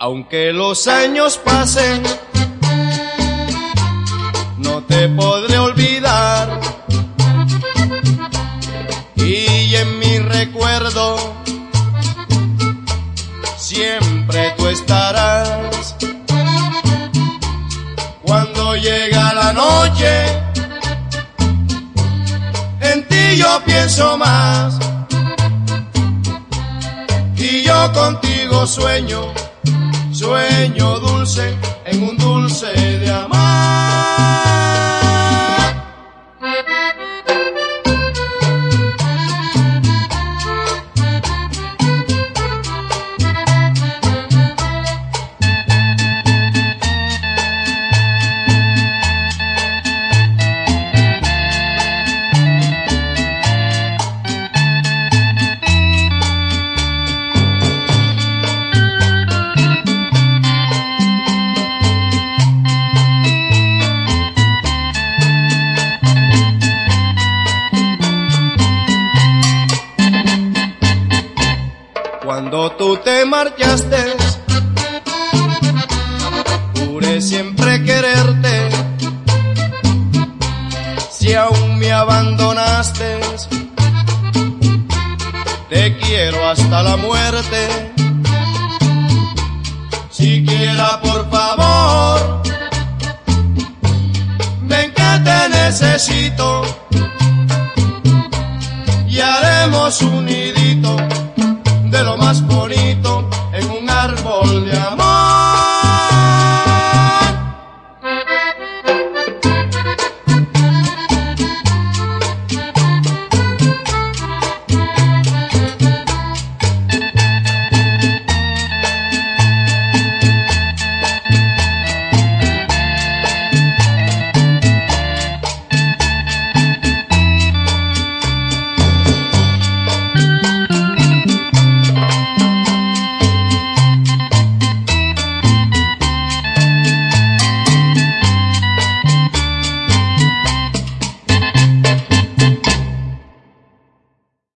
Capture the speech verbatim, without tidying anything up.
Aunque los años pasen, no te podré olvidar, y en mi recuerdo siempre tú estarás. Cuando llega la noche, en ti yo pienso más, y yo contigo sueño, sueño dulce en un dulce de amar. Cuando tú te marchaste, juré siempre quererte. Si aún me abandonaste, te quiero hasta la muerte. Siquiera por favor, ven que te necesito y haremos un idioma